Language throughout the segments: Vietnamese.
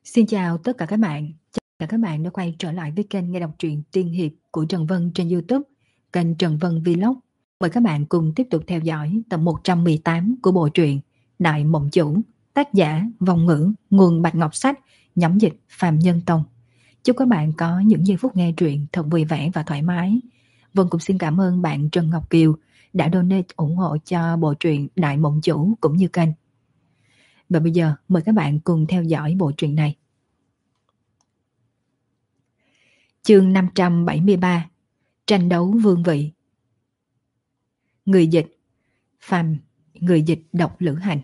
Xin chào tất cả các bạn. Chào tất cả các bạn đã quay trở lại với kênh nghe đọc truyện tiên hiệp của Trần Vân trên YouTube, kênh Trần Vân Vlog. Mời các bạn cùng tiếp tục theo dõi tập 118 của bộ truyện Đại Mộng Chủ, tác giả Vong Ngữ, nguồn Bạch Ngọc Sách, nhóm dịch Phạm Nhân Tông. Chúc các bạn có những giây phút nghe truyện thật vui vẻ và thoải mái. Vân cũng xin cảm ơn bạn Trần Ngọc Kiều đã donate ủng hộ cho bộ truyện Đại Mộng Chủ cũng như kênh. Và bây giờ mời các bạn cùng theo dõi bộ truyện này. Chương 573: Tranh đấu vương vị. Người dịch Phàm, người dịch đọc Lữ Hành.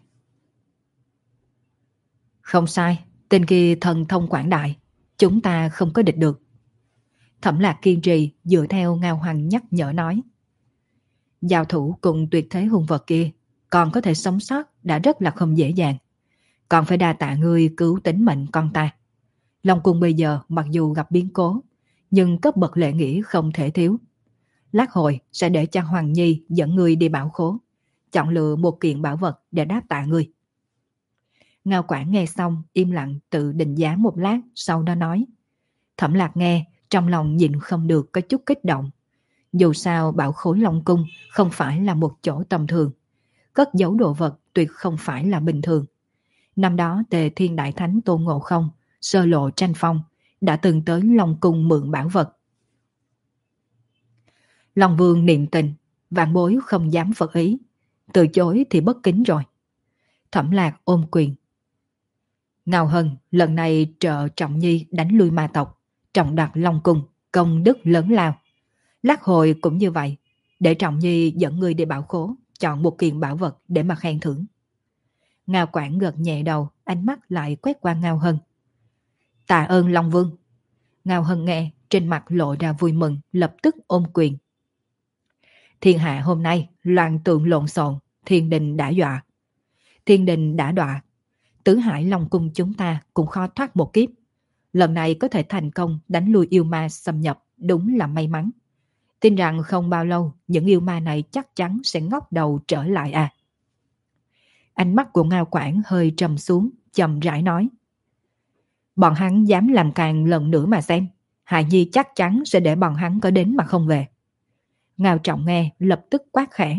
Không sai, tên kia thần thông quảng đại, chúng ta không có địch được. Thẩm Lạc kiên trì dựa theo Ngao Hoàng nhắc nhở nói. Giao thủ cùng tuyệt thế hung vật kia còn có thể sống sót đã rất là không dễ dàng, còn phải đa tạ ngươi cứu tính mệnh con ta. Long Cung bây giờ mặc dù gặp biến cố, nhưng cấp bậc lễ nghĩa không thể thiếu. Lát hồi sẽ để cho Hoàng Nhi dẫn ngươi đi bảo khố, chọn lựa một kiện bảo vật để đáp tạ ngươi. Ngao Quảng nghe xong im lặng tự định giá một lát, sau đó nói. Thẩm Lạc nghe trong lòng nhịn không được có chút kích động. Dù sao bảo khố Long Cung không phải là một chỗ tầm thường, cất giấu đồ vật tuyệt không phải là bình thường. Năm đó Tề Thiên Đại Thánh Tôn Ngộ Không, Sơ Lộ Tranh Phong đã từng tới Long Cung mượn bảo vật. Long Vương niệm tình, vạn bối không dám phật ý, từ chối thì bất kính rồi. Thẩm Lạc ôm quyền. Ngao Hân lần này trợ Trọng Nhi đánh lui ma tộc, trọng đặt Long Cung, công đức lớn lao. Lát hồi cũng như vậy, để Trọng Nhi dẫn người đi bảo khố, chọn một kiện bảo vật để mà khen thưởng. Ngao Quảng gật nhẹ đầu, ánh mắt lại quét qua Ngao Hân. Tạ ơn Long Vương. Ngao Hân nghe, trên mặt lộ ra vui mừng, lập tức ôm quyền. Thiên hạ hôm nay loạn tượng lộn xộn, thiên đình đã dọa. Thiên đình đã đọa, tứ hải Long Cung chúng ta cũng khó thoát một kiếp. Lần này có thể thành công đánh lui yêu ma xâm nhập, đúng là may mắn. Tin rằng không bao lâu những yêu ma này chắc chắn sẽ ngóc đầu trở lại à. Ánh mắt của Ngao Quảng hơi trầm xuống, chậm rãi nói. Bọn hắn dám làm càng lần nữa mà xem, Hải Nhi chắc chắn sẽ để bọn hắn có đến mà không về. Ngao Trọng nghe lập tức quát khẽ.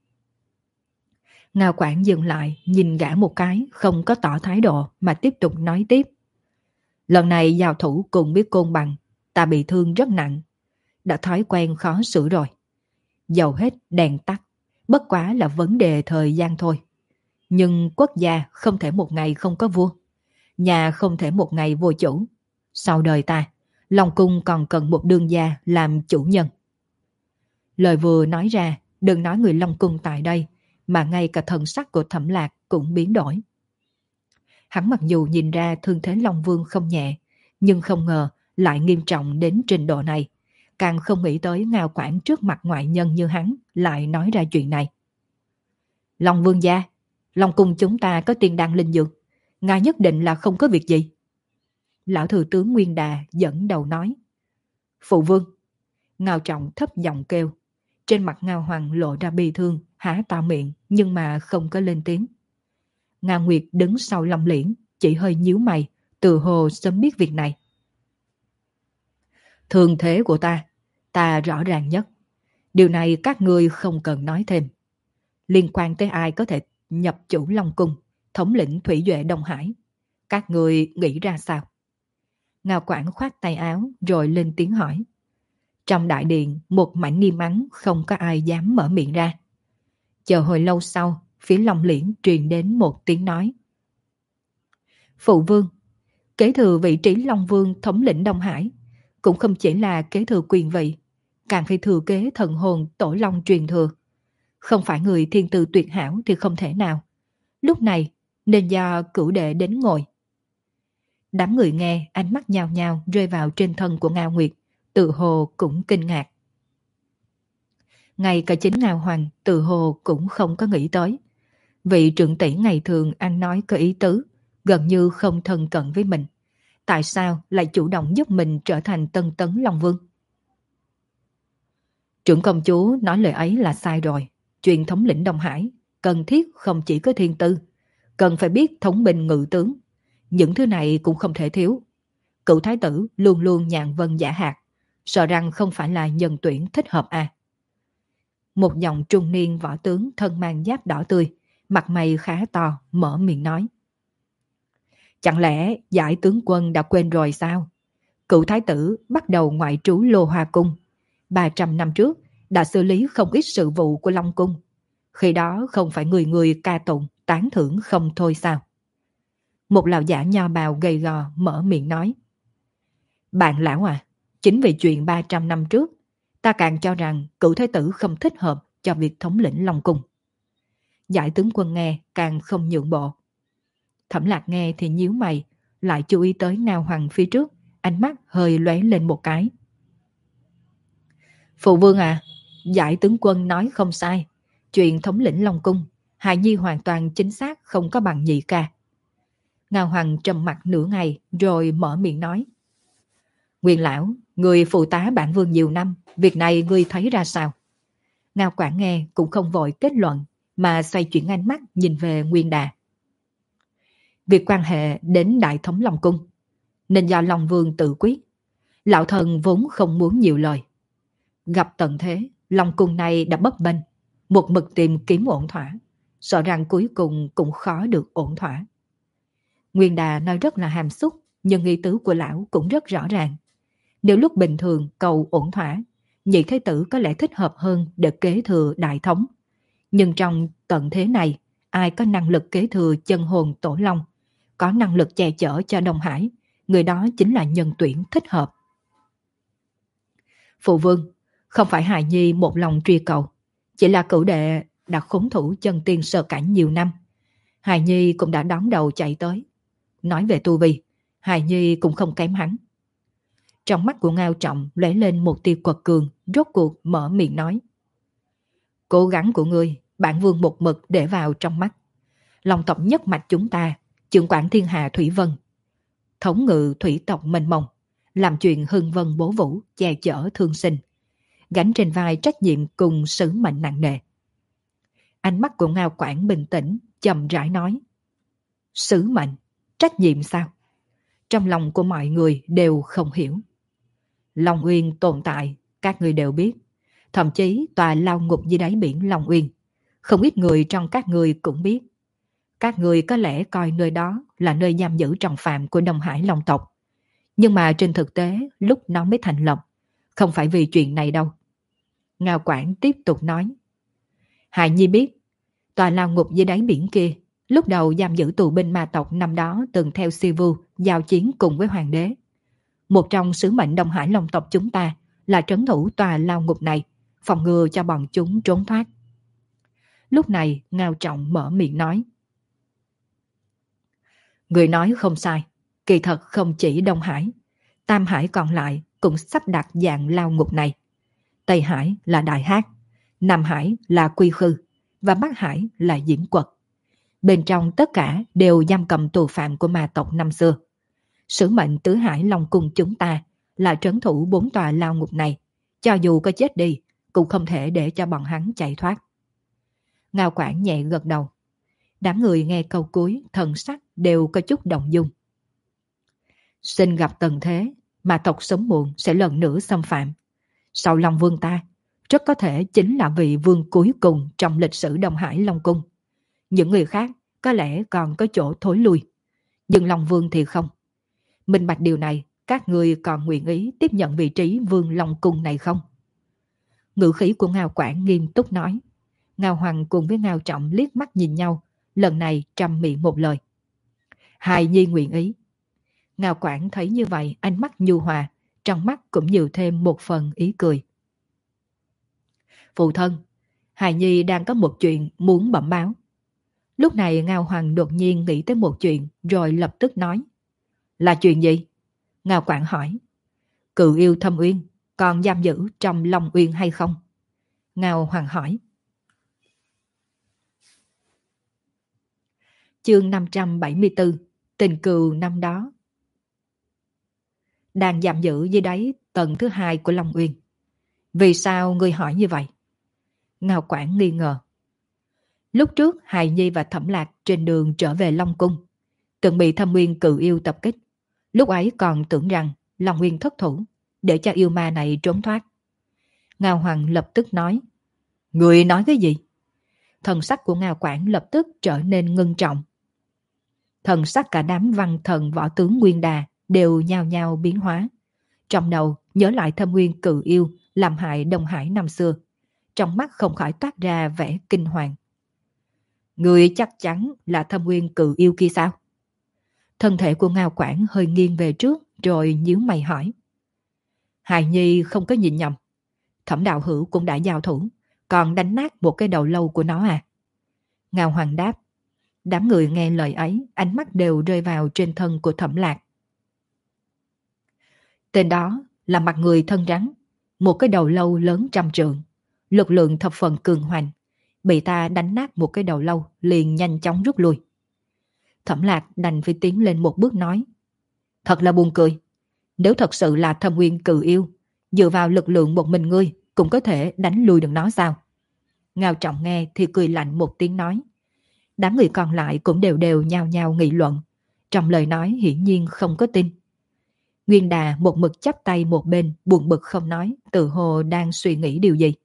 Ngao Quảng dừng lại, nhìn gã một cái, không có tỏ thái độ mà tiếp tục nói tiếp. Lần này giao thủ cùng biết Côn Bằng, ta bị thương rất nặng, đã thói quen khó xử rồi. Dầu hết đèn tắt, bất quá là vấn đề thời gian thôi. Nhưng quốc gia không thể một ngày không có vua, nhà không thể một ngày vô chủ. Sau đời ta, Long Cung còn cần một đương gia làm chủ nhân. Lời vừa nói ra, đừng nói người Long Cung tại đây, mà ngay cả thần sắc của Thẩm Lạc cũng biến đổi. Hắn mặc dù nhìn ra thương thế Long Vương không nhẹ, nhưng không ngờ lại nghiêm trọng đến trình độ này. Càng không nghĩ tới Ngao Quảng trước mặt ngoại nhân như hắn lại nói ra chuyện này. Long Vương gia, Long Cung chúng ta có tiên đan linh dược, ngài nhất định là không có việc gì. Lão thừa tướng Nguyên Đà dẫn đầu nói. Phụ vương. Ngao Trọng thấp giọng kêu. Trên mặt Ngao Hoàng lộ ra bi thương, há to miệng nhưng mà không có lên tiếng. Ngao Nguyệt đứng sau Long Liễn, chỉ hơi nhíu mày, tự hồ sớm biết việc này. Thương thế của ta rõ ràng nhất. Điều này các ngươi không cần nói thêm. Liên quan tới ai có thể nhập chủ Long Cung, thống lĩnh Thủy Duệ Đông Hải, các ngươi nghĩ ra sao? Ngao Quảng khoát tay áo rồi lên tiếng hỏi. Trong đại điện một mảnh nghiêm ắng, không có ai dám mở miệng ra. Chờ hồi lâu sau, phía Long Liễn truyền đến một tiếng nói. Phụ vương, kế thừa vị trí Long Vương thống lĩnh Đông Hải, cũng không chỉ là kế thừa quyền vị, càng phải thừa kế thần hồn tổ long truyền thừa. Không phải người thiên tư tuyệt hảo thì không thể nào. Lúc này nên do cửu đệ đến ngồi. Đám người nghe ánh mắt nhao nhao rơi vào trên thân của Ngao Nguyệt, tự hồ cũng kinh ngạc. Ngay cả chính Ngao Hoàng tự hồ cũng không có nghĩ tới. Vị trưởng tỷ ngày thường ăn nói có ý tứ, gần như không thân cận với mình. Tại sao lại chủ động giúp mình trở thành tân tấn Long Vương? Trưởng công chúa nói lời ấy là sai rồi. Chuyện thống lĩnh Đông Hải cần thiết không chỉ có thiên tư, cần phải biết thống binh ngự tướng. những thứ này cũng không thể thiếu. Cựu thái tử luôn luôn nhàn vân giả hạt, sợ rằng không phải là nhân tuyển thích hợp à. Một giọng trung niên võ tướng thân mang giáp đỏ tươi, mặt mày khá to, mở miệng nói. Chẳng lẽ giải tướng quân đã quên rồi sao? Cựu thái tử bắt đầu ngoại trú Lô Hoa Cung. 300 năm trước đã xử lý không ít sự vụ của Long Cung. Khi đó không phải người người ca tụng, tán thưởng không thôi sao? Một lão giả nho bào gầy gò mở miệng nói. Bạn lão à, chính vì chuyện 300 năm trước, ta càng cho rằng cựu thái tử không thích hợp cho việc thống lĩnh Long Cung. Giải tướng quân nghe càng không nhượng bộ. Thẩm Lạc nghe thì nhíu mày, lại chú ý tới Ngao Hoàng phía trước, ánh mắt hơi lóe lên một cái. Phụ vương à, giải tướng quân nói không sai. Chuyện thống lĩnh Long Cung, Hài Nhi hoàn toàn chính xác không có bằng nhị ca. Ngao Hoàng trầm mặt nửa ngày rồi mở miệng nói. Nguyên lão, người phụ tá bản vương nhiều năm, việc này ngươi thấy ra sao? Ngao Quảng nghe cũng không vội kết luận, mà xoay chuyển ánh mắt nhìn về Nguyên Đà. Việc quan hệ đến Đại Thống Long Cung, nên do Long Vương tự quyết. Lão thần vốn không muốn nhiều lời. Gặp tận thế, Long Cung này đã bấp bênh, một mực tìm kiếm ổn thỏa, sợ rằng cuối cùng cũng khó được ổn thỏa. Nguyên Đà nói rất là hàm xúc, nhưng ý tứ của lão cũng rất rõ ràng. Nếu lúc bình thường cầu ổn thỏa, nhị thế tử có lẽ thích hợp hơn để kế thừa đại thống. Nhưng trong tận thế này, ai có năng lực kế thừa chân hồn tổ long, có năng lực che chở cho Đông Hải, người đó chính là nhân tuyển thích hợp. Phụ vương, không phải Hài Nhi một lòng truy cầu, chỉ là cửu đệ đã khốn thủ chân tiên sơ cảnh nhiều năm. Hài Nhi cũng đã đón đầu chạy tới. Nói về tu vi, Hài Nhi cũng không kém hắn. Trong mắt của Ngao Trọng lóe lên một tia quật cường, rốt cuộc mở miệng nói. Cố gắng của ngươi, bản vương một mực để vào trong mắt. Long tộc nhất mạch chúng ta, trưởng quản thiên hà thủy vân, thống ngự thủy tộc mênh mông, làm chuyện hưng vân bố vũ, che chở thương sinh, gánh trên vai trách nhiệm cùng sứ mệnh nặng nề. Ánh mắt của Ngao Quảng bình tĩnh, chậm rãi nói. Sứ mệnh, trách nhiệm sao? Trong lòng của mọi người đều không hiểu. Long Uyên tồn tại, các người đều biết. Thậm chí tòa lao ngục dưới đáy biển Long Uyên, không ít người trong các người cũng biết. Các người có lẽ coi nơi đó là nơi giam giữ trọng phạm của Đông Hải Long tộc. Nhưng mà trên thực tế, lúc nó mới thành lập, không phải vì chuyện này đâu. Ngao Quảng tiếp tục nói. Hài Nhi biết, tòa lao ngục dưới đáy biển kia, lúc đầu giam giữ tù binh ma tộc năm đó từng theo Sivu giao chiến cùng với hoàng đế. Một trong sứ mệnh Đông Hải Long tộc chúng ta là trấn thủ tòa lao ngục này, phòng ngừa cho bọn chúng trốn thoát. Lúc này Ngao Trọng mở miệng nói. Người nói không sai, kỳ thật không chỉ Đông Hải, Tam Hải còn lại cũng sắp đặt dạng lao ngục này. Tây Hải là Đại Hác, Nam Hải là Quy Khư, và Bắc Hải là Diễm Quật. Bên trong tất cả đều giam cầm tù phạm của ma tộc năm xưa. Sứ mệnh tứ hải Long Cung chúng ta là trấn thủ 4 tòa lao ngục này, cho dù có chết đi, cũng không thể để cho bọn hắn chạy thoát. Ngao Quảng nhẹ gật đầu. Đám người nghe câu cuối, thần sắc đều có chút động dung. Xin gặp tận thế, mà tộc sống muộn sẽ lần nữa xâm phạm. Sau Long Vương ta, rất có thể chính là vị vương cuối cùng trong lịch sử Đông Hải Long Cung. Những người khác có lẽ còn có chỗ thối lui, nhưng Long Vương thì không. Minh bạch điều này, các người còn nguyện ý tiếp nhận vị trí vương Long Cung này không? Ngữ khí của Ngao Quảng nghiêm túc nói. Ngao Hoàng cùng với Ngao Trọng liếc mắt nhìn nhau, lần này trầm miệng một lời. Hài Nhi nguyện ý. Ngao Quảng thấy như vậy, ánh mắt nhu hòa, trong mắt cũng nhiều thêm một phần ý cười. Phụ thân, Hài Nhi đang có một chuyện muốn bẩm báo. Lúc này Ngao Hoàng đột nhiên nghĩ tới một chuyện rồi lập tức nói. Là chuyện gì? Ngao Quảng hỏi. Cựu yêu Thâm Uyên còn giam giữ trong Long Uyên hay không? Ngao Hoàng hỏi. Chương 574, tình cừu năm đó. Đang giam giữ dưới đáy tầng thứ 2 của Long Uyên. Vì sao ngươi hỏi như vậy? Ngao Quảng nghi ngờ. Lúc trước Hài Nhi và Thẩm Lạc trên đường trở về Long Cung, từng bị Thâm Nguyên Cự Yêu tập kích. Lúc ấy còn tưởng rằng Long Nguyên thất thủ, để cho yêu ma này trốn thoát. Ngao Hoàng lập tức nói, người nói cái gì? Thần sắc của Ngao Quảng lập tức trở nên ngưng trọng. Thần sắc cả đám văn thần võ tướng Nguyên Đà đều nhao nhao biến hóa. Trong đầu nhớ lại Thâm Nguyên Cự Yêu làm hại Đông Hải năm xưa. Trong mắt không khỏi toát ra vẻ kinh hoàng. Người chắc chắn là Thâm Nguyên Cự Yêu kia sao? Thân thể của Ngao Quảng hơi nghiêng về trước rồi nhíu mày hỏi. Hài Nhi không có nhìn nhầm. Thẩm Đạo Hữu cũng đã giao thủ, còn đánh nát một cái đầu lâu của nó à? Ngao Hoàng đáp. Đám người nghe lời ấy, ánh mắt đều rơi vào trên thân của Thẩm Lạc. Tên đó là mặt người thân rắn, một cái đầu lâu lớn trăm trượng, lực lượng thập phần cường hoành, bị ta đánh nát một cái đầu lâu liền nhanh chóng rút lui. Thẩm Lạc đành phải tiến lên một bước nói. Thật là buồn cười, nếu thật sự là Thâm Nguyên Cự Yêu, dựa vào lực lượng một mình ngươi cũng có thể đánh lui được nó sao? Ngao Trọng nghe thì cười lạnh một tiếng nói. Đám người còn lại cũng đều nhao nhao nghị luận, trong lời nói hiển nhiên không có tin. Nguyên Đà một mực chắp tay một bên, buồn bực không nói, tự hồ đang suy nghĩ điều gì.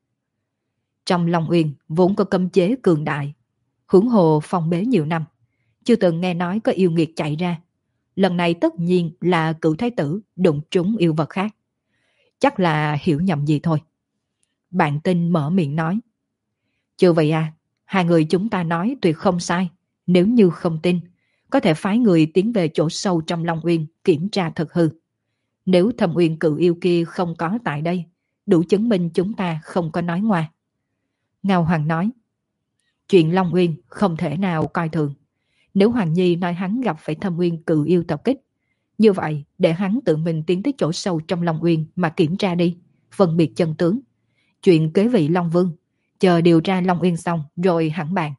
Trong Long Uyên vốn có cấm chế cường đại, huống hồ phong bế nhiều năm, chưa từng nghe nói có yêu nghiệt chạy ra. Lần này tất nhiên là Cửu Thái Tử đụng trúng yêu vật khác. Chắc là hiểu nhầm gì thôi. Bạn Tinh mở miệng nói. Chưa vậy à, hai người chúng ta nói tuyệt không sai. Nếu như không tin, có thể phái người tiến về chỗ sâu trong Long Uyên kiểm tra thật hư. Nếu Thâm Uyên Cự Yêu kia không có tại đây, đủ chứng minh chúng ta không có nói ngoa. Ngao Hoàng nói. Chuyện Long Uyên không thể nào coi thường. Nếu Hoàng Nhi nói hắn gặp phải Thâm Uyên Cự Yêu tập kích, như vậy để hắn tự mình tiến tới chỗ sâu trong Long Uyên mà kiểm tra đi, phân biệt chân tướng. Chuyện kế vị Long Vương, chờ điều tra Long Uyên xong rồi hẳn bàn.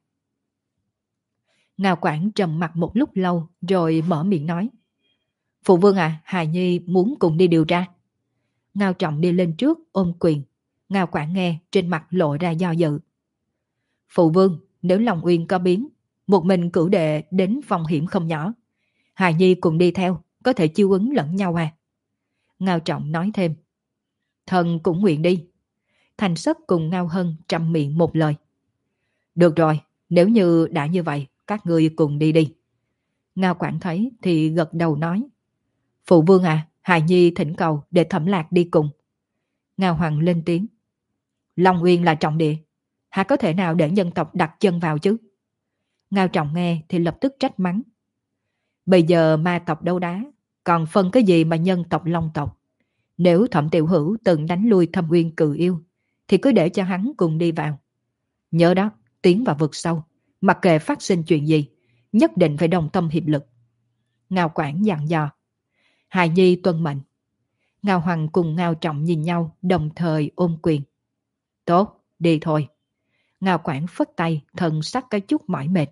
Ngao Quảng trầm mặt một lúc lâu rồi mở miệng nói. Phụ vương à, Hài Nhi muốn cùng đi điều tra. Ngao Trọng đi lên trước ôm quyền. Ngao Quảng nghe trên mặt lộ ra do dự. Phụ vương, nếu Long Uyên có biến, một mình cửu đệ đến phong hiểm không nhỏ. Hài Nhi cùng đi theo, có thể chiêu ứng lẫn nhau à? Ngao Trọng nói thêm. Thần cũng nguyện đi. Thành Sất cùng Ngao Hân trầm miệng một lời. Được rồi, nếu như đã như vậy, các ngươi cùng đi đi. Ngao Quảng thấy thì gật đầu nói. Phụ vương à, Hài Nhi thỉnh cầu để Thẩm Lạc đi cùng. Ngao Hoàng lên tiếng. Long Uyên là trọng địa, há có thể nào để nhân tộc đặt chân vào chứ? Ngao Trọng nghe thì lập tức trách mắng. Bây giờ ma tộc đấu đá, còn phân cái gì mà nhân tộc long tộc? Nếu Thẩm Tiểu Hữu từng đánh lui Thâm Uyên Cự Yêu, thì cứ để cho hắn cùng đi vào. Nhớ đó, tiến vào vực sâu, mặc kệ phát sinh chuyện gì, nhất định phải đồng tâm hiệp lực. Ngao Quảng dặn dò. Hài Nhi tuân mệnh. Ngao Hoàng cùng Ngao Trọng nhìn nhau đồng thời ôm quyền. Tốt, đi thôi. Ngao Quảng phất tay, thần sắc có chút mỏi mệt.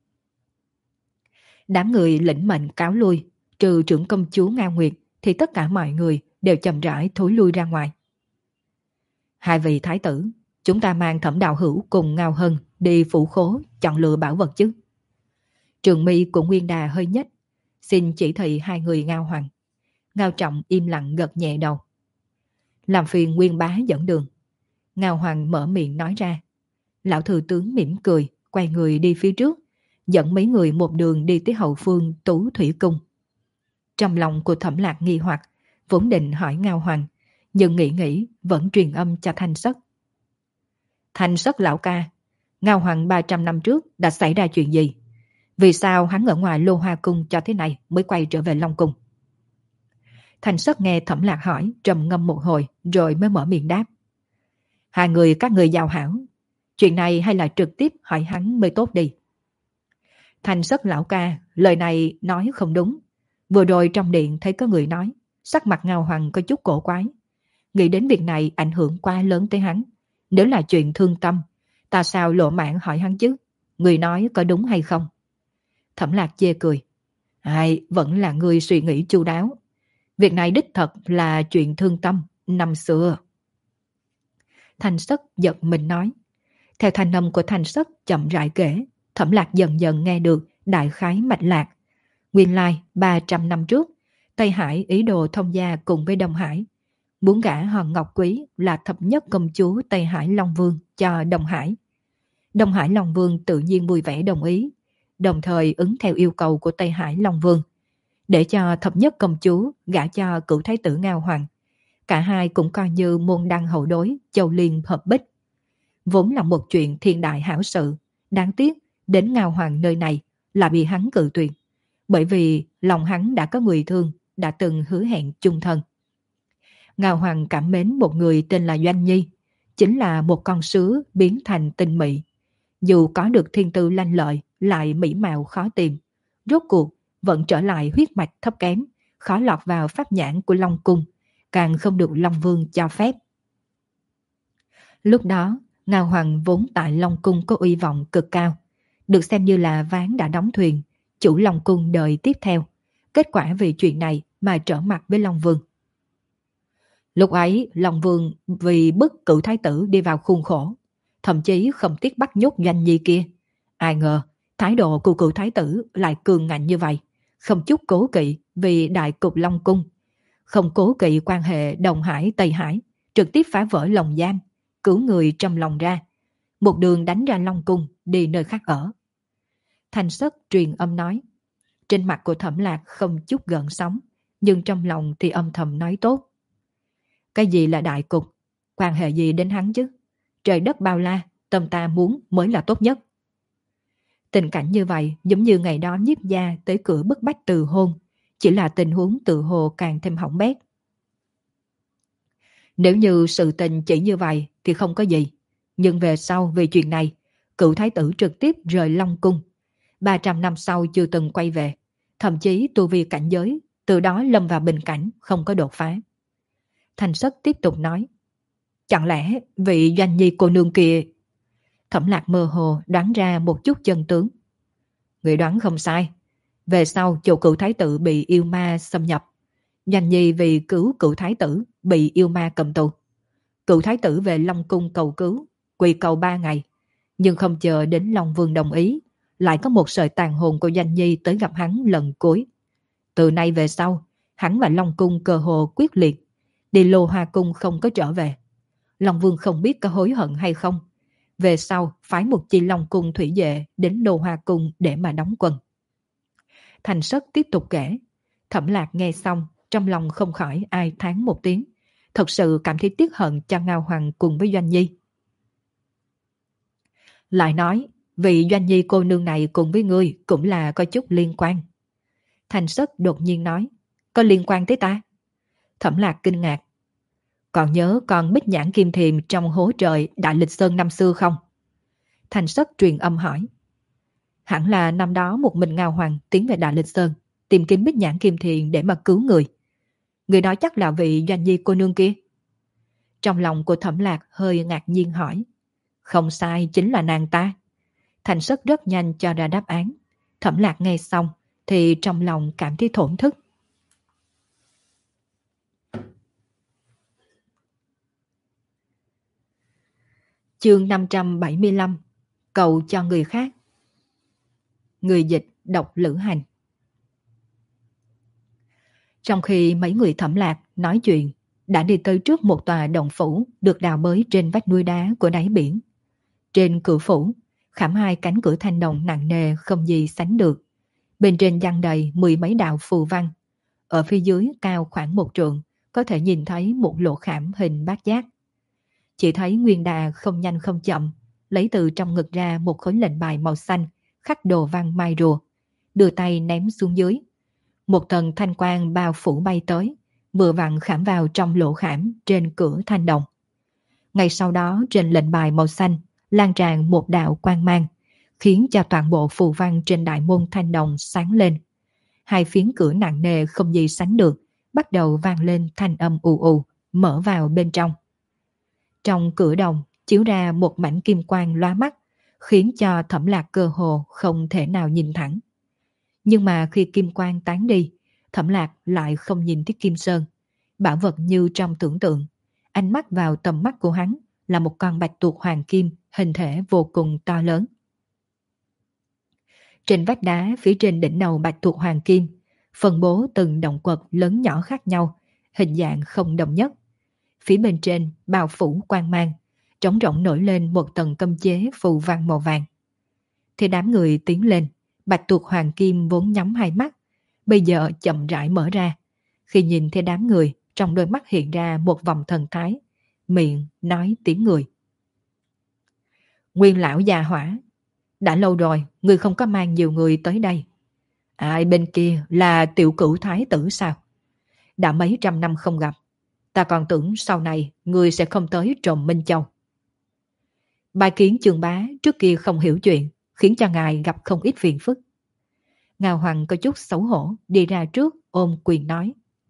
Đám người lĩnh mệnh cáo lui, trừ trưởng công chúa Ngao Nguyệt thì tất cả mọi người đều chậm rãi thối lui ra ngoài. Hai vị thái tử, chúng ta mang Thẩm Đạo Hữu cùng Ngao Hân đi phủ khố chọn lựa bảo vật chứ. Trường Mi của Nguyên Đà hơi nhếch, xin chỉ thị hai người Ngao Hoàng. Ngao Trọng im lặng gật nhẹ đầu. Làm phiền Nguyên Bá dẫn đường. Ngao Hoàng mở miệng nói ra. Lão thừa tướng mỉm cười, quay người đi phía trước, dẫn mấy người một đường đi tới hậu phương Tú Thủy Cung. Trong lòng của Thẩm Lạc nghi hoặc, vốn định hỏi Ngao Hoàng, nhưng nghĩ vẫn truyền âm cho Thanh Sất. Thanh Sất lão ca, Ngao Hoàng 300 năm trước đã xảy ra chuyện gì? Vì sao hắn ở ngoài Lô Hoa Cung cho thế này mới quay trở về Long Cung? Thanh Sất nghe Thẩm Lạc hỏi, trầm ngâm một hồi rồi mới mở miệng đáp. Hai người các người giao hảo, chuyện này hay là trực tiếp hỏi hắn mới tốt đi. Thanh Sất lão ca, lời này nói không đúng. Vừa rồi trong điện thấy có người nói, sắc mặt Ngao Hoàng có chút cổ quái. Nghĩ đến việc này ảnh hưởng quá lớn tới hắn. Nếu là chuyện thương tâm, ta sao lộ mạng hỏi hắn chứ? Người nói có đúng hay không? Thẩm Lạc chê cười. Ai, vẫn là người suy nghĩ chu đáo. Việc này đích thật là chuyện thương tâm năm xưa. Thanh Sất giật mình nói. Theo thanh âm của Thanh Sất chậm rãi kể, Thẩm Lạc dần dần nghe được đại khái mạch lạc. Nguyên lai 300 năm trước, Tây Hải ý đồ thông gia cùng với Đông Hải, muốn gả Hòn Ngọc Quý là thập nhất công chúa Tây Hải Long Vương cho Đông Hải. Đông Hải Long Vương tự nhiên vui vẻ đồng ý, đồng thời ứng theo yêu cầu của Tây Hải Long Vương, để cho thập nhất công chúa gả cho cựu thái tử Ngao Hoàng. Cả hai cũng coi như môn đăng hậu đối, châu liên hợp bích. Vốn là một chuyện thiên đại hảo sự, đáng tiếc đến Ngao Hoàng nơi này là bị hắn cự tuyệt, bởi vì lòng hắn đã có người thương, đã từng hứa hẹn chung thân. Ngao Hoàng cảm mến một người tên là Doanh Nhi, chính là một con sứa biến thành tinh mị. Dù có được thiên tư lanh lợi, lại mỹ mạo khó tìm, rốt cuộc vẫn trở lại huyết mạch thấp kém, khó lọt vào pháp nhãn của Long Cung, càng không được Long Vương cho phép. Lúc đó, Ngao Hoàng vốn tại Long Cung có uy vọng cực cao, được xem như là ván đã đóng thuyền, chủ Long Cung đời tiếp theo. Kết quả vì chuyện này mà trở mặt với Long Vương. Lúc ấy, Long Vương vì bức cựu thái tử đi vào khuôn khổ, thậm chí không tiếc bắt nhốt Doanh Nhi kia. Ai ngờ, thái độ của cựu thái tử lại cường ngạnh như vậy, không chút cố kỵ vì đại cục Long Cung, không cố kỵ quan hệ Đông Hải Tây Hải, trực tiếp phá vỡ lồng giam, cứu người trong lòng ra, một đường đánh ra Long Cung đi nơi khác ở. Thanh Sất truyền âm nói, trên mặt của Thẩm Lạc không chút gợn sóng, nhưng trong lòng thì âm thầm nói tốt. Cái gì là đại cục, quan hệ gì đến hắn chứ? Trời đất bao la, tâm ta muốn mới là tốt nhất. Tình cảnh như vậy giống như ngày đó Nhiếp gia tới cửa bức bách từ hôn, chỉ là tình huống tự hồ càng thêm hỏng bét. Nếu như sự tình chỉ như vậy thì không có gì, nhưng về sau vì chuyện này, cựu thái tử trực tiếp rời Long Cung, 300 năm sau chưa từng quay về, thậm chí tu vi cảnh giới từ đó lâm vào bình cảnh không có đột phá. Thanh Sất tiếp tục nói, chẳng lẽ vị Doanh Nhi cô nương kia... Thẩm Lạc mơ hồ đoán ra một chút chân tướng. Người đoán không sai. Về sau chỗ cựu thái tử bị yêu ma xâm nhập, Doanh Nhi vì cứu cựu thái tử bị yêu ma cầm tù. Cựu thái tử về Long Cung cầu cứu, quỳ cầu 3 ngày, nhưng không chờ đến Long Vương đồng ý, lại có một sợi tàn hồn của Doanh Nhi tới gặp hắn lần cuối. Từ nay về sau, hắn và Long Cung cơ hồ quyết liệt, đi Lô Hoa Cung không có trở về. Long Vương không biết có hối hận hay không, về sau phái một chi Long Cung thủy vệ đến Lô Hoa Cung để mà đóng quân. Thanh Sất tiếp tục kể. Thẩm Lạc nghe xong, trong lòng không khỏi ai thán một tiếng, thật sự cảm thấy tiếc hận cho Ngao Hoàng cùng với Doanh Nhi. Lại nói, vị Doanh Nhi cô nương này cùng với ngươi cũng là có chút liên quan. Thanh Sất đột nhiên nói, có liên quan tới ta? Thẩm Lạc kinh ngạc. Còn nhớ con Bích Nhãn Kim Thiềm trong hố trời Đại Lịch Sơn năm xưa không? Thanh Sất truyền âm hỏi. Hẳn là năm đó một mình Ngao Hoàng tiến về Đại Lịch Sơn, tìm kiếm Bích Nhãn Kim Thiềm để mà cứu người. Người đó chắc là vị Doanh Nhi cô nương kia. Trong lòng của Thẩm Lạc hơi ngạc nhiên hỏi. Không sai, chính là nàng ta. Thanh Sất rất nhanh cho ra đáp án. Thẩm Lạc nghe xong thì trong lòng cảm thấy thổn thức. Chương 575. Cầu cho người khác. Người dịch đọc Lữ Hành. Trong khi mấy người Thẩm Lạc nói chuyện, đã đi tới trước một tòa động phủ được đào bới trên vách núi đá của đáy biển. Trên cửa phủ, khảm hai cánh cửa thanh đồng nặng nề không gì sánh được. Bên trên dăng đầy 10 mấy đạo phù văn. Ở phía dưới cao khoảng 1 trượng, có thể nhìn thấy một lỗ khảm hình bát giác. Chỉ thấy Nguyên Đà không nhanh không chậm, lấy từ trong ngực ra một khối lệnh bài màu xanh, khắc đồ văn mai rùa, đưa tay ném xuống dưới. Một tầng thanh quang bao phủ bay tới, vừa vặn khảm vào trong lỗ khảm trên cửa thanh đồng. Ngay sau đó trên lệnh bài màu xanh lan tràn một đạo quang mang, khiến cho toàn bộ phù văn trên đại môn thanh đồng sáng lên. Hai phiến cửa nặng nề không gì sánh được, bắt đầu vang lên thanh âm ù ù, mở vào bên trong. Trong cửa đồng chiếu ra một mảnh kim quang lóa mắt, khiến cho Thẩm Lạc cơ hồ không thể nào nhìn thẳng. Nhưng mà khi kim quang tán đi, Thẩm Lạc lại không nhìn thấy kim sơn. Bảo vật như trong tưởng tượng, ánh mắt vào tầm mắt của hắn là một con bạch tuộc hoàng kim, hình thể vô cùng to lớn. Trên vách đá phía trên đỉnh đầu Bạch Tuộc Hoàng Kim, phân bố từng động quật lớn nhỏ khác nhau, hình dạng không đồng nhất. Phía bên trên bao phủ quang mang, trống rỗng nổi lên một tầng cấm chế phù văn màu vàng. Thì đám người tiến lên, Bạch Tuộc Hoàng Kim vốn nhắm hai mắt, bây giờ chậm rãi mở ra. Khi nhìn thấy đám người, trong đôi mắt hiện ra một vòng thần thái, miệng nói tiếng người. Nguyên lão già hỏa, đã lâu rồi, ngươi không có mang nhiều người tới đây. Ai bên kia là tiểu cửu thái tử sao? Đã mấy trăm năm không gặp, ta còn tưởng sau này ngươi sẽ không tới Trồm Minh Châu. Bài kiến Trường Bá trước kia không hiểu chuyện, khiến cho ngài gặp không ít phiền phức. Ngao Hoàng có chút xấu hổ, đi ra trước ôm quyền nói.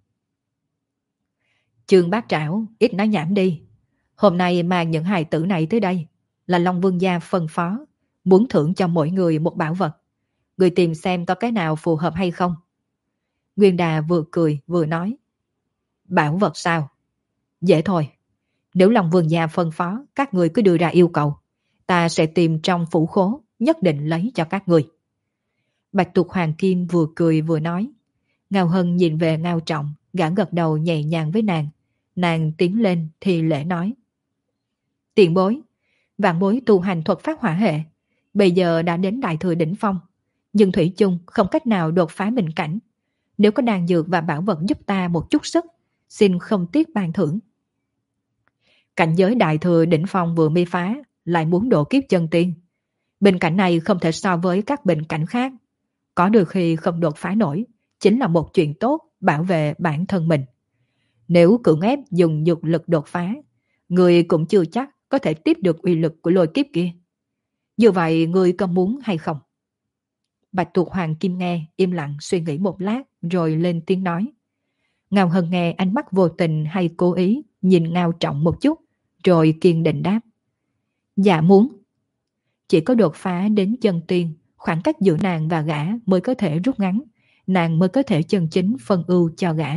Trương Bác Trảo, ít nói nhảm đi. Hôm nay mang những hài tử này tới đây, là Long Vương gia phân phó, muốn thưởng cho mỗi người một bảo vật. Người tìm xem có cái nào phù hợp hay không. Nguyên Đà vừa cười vừa nói. Bảo vật sao? Dễ thôi. Nếu Long Vương gia phân phó, các người cứ đưa ra yêu cầu. Ta sẽ tìm trong phủ khố, nhất định lấy cho các người. Bạch Tuộc Hoàng Kim vừa cười vừa nói. Ngao Hân nhìn về Ngao Trọng, gã gật đầu nhẹ nhàng với nàng. Nàng tiến lên thì lễ nói. Tiền bối, vạn bối tu hành thuật pháp hỏa hệ, bây giờ đã đến đại thừa đỉnh phong, nhưng thủy chung không cách nào đột phá bình cảnh. Nếu có đan dược và bảo vật giúp ta một chút sức, xin không tiếc ban thưởng. Cảnh giới đại thừa đỉnh phong vừa mi phá, lại muốn độ kiếp chân tiên. Bình cảnh này không thể so với các bình cảnh khác. Có đôi khi không đột phá nổi, chính là một chuyện tốt bảo vệ bản thân mình. Nếu cưỡng ép dùng dược lực đột phá, người cũng chưa chắc có thể tiếp được uy lực của lôi kiếp kia. Như vậy người có muốn hay không? Bạch Tuộc Hoàng Kim nghe im lặng suy nghĩ một lát rồi lên tiếng nói. Ngao Hân nghe ánh mắt vô tình hay cố ý nhìn Ngao Trọng một chút rồi kiên định đáp. Dạ muốn. Chỉ có đột phá đến chân tiên, khoảng cách giữa nàng và gã mới có thể rút ngắn, nàng mới có thể chân chính phân ưu cho gã.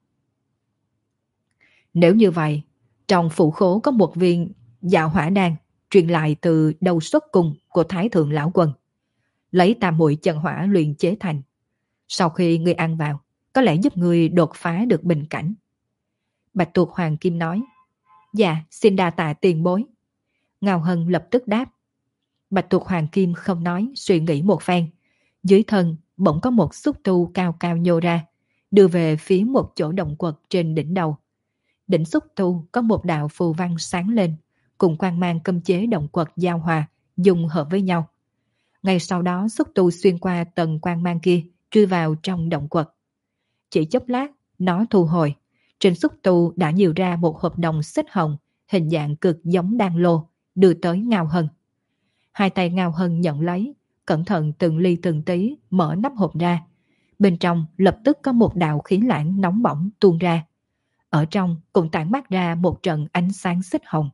Nếu như vậy, trong phủ khố có một viên Dạ Hỏa Đan truyền lại từ đầu xuất cùng của Thái Thượng Lão Quân, lấy tam muội chân hỏa luyện chế thành. Sau khi ngươi ăn vào, có lẽ giúp ngươi đột phá được bình cảnh. Bạch Tuộc Hoàng Kim nói. Dạ, xin đa tạ tiền bối. Ngao Hân lập tức đáp. Bạch Tuộc Hoàng Kim không nói, suy nghĩ một phen. Dưới thân bỗng có một xúc tu cao cao nhô ra, đưa về phía một chỗ động quật trên đỉnh đầu. Đỉnh xúc tu có một đạo phù văn sáng lên, cùng quang mang cấm chế động quật giao hòa, dung hợp với nhau. Ngay sau đó xúc tu xuyên qua tầng quang mang kia, chui vào trong động quật. Chỉ chốc lát, nó thu hồi. Trên xúc tu đã nhiều ra một hộp đồng xích hồng, hình dạng cực giống đan lô, đưa tới Ngao Hân. Hai tay Ngao Hân nhận lấy, cẩn thận từng ly từng tí mở nắp hộp ra. Bên trong lập tức có một đạo khí lãng nóng bỏng tuôn ra. Ở trong cũng tản mát ra một trận ánh sáng xích hồng.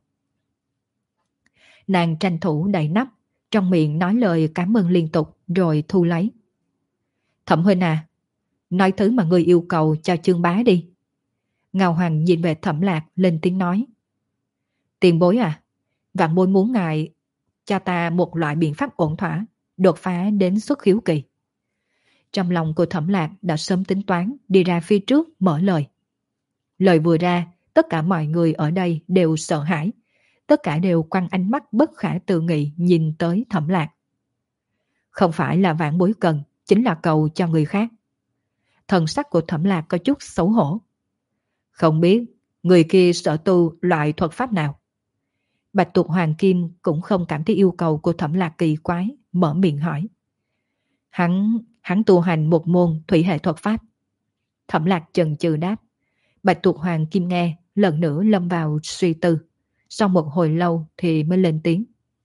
Nàng tranh thủ đậy nắp, trong miệng nói lời cảm ơn liên tục rồi thu lấy. Thẩm huynh à, nói thứ mà ngươi yêu cầu cho Chương Bá đi. Ngao Hoàng nhìn về Thẩm Lạc lên tiếng nói. Tiền bối à, vạn bối muốn ngài cho ta một loại biện pháp ổn thỏa, đột phá đến xuất khiếu kỳ. Trong lòng của Thẩm Lạc đã sớm tính toán, đi ra phía trước mở lời. Lời vừa ra, tất cả mọi người ở đây đều sợ hãi. Tất cả đều quăng ánh mắt bất khả tư nghị nhìn tới Thẩm Lạc. Không phải là vạn bối cần, chính là cầu cho người khác. Thần sắc của Thẩm Lạc có chút xấu hổ. Không biết người kia sở tu loại thuật pháp nào? Bạch Tuộc Hoàng Kim cũng không cảm thấy yêu cầu của Thẩm Lạc kỳ quái, mở miệng hỏi. Hắn tu hành một môn thủy hệ thuật pháp. Thẩm Lạc chần chừ đáp. Bạch Tuộc Hoàng Kim nghe, lần nữa lâm vào suy tư. Sau một hồi lâu thì mới lên tiếng.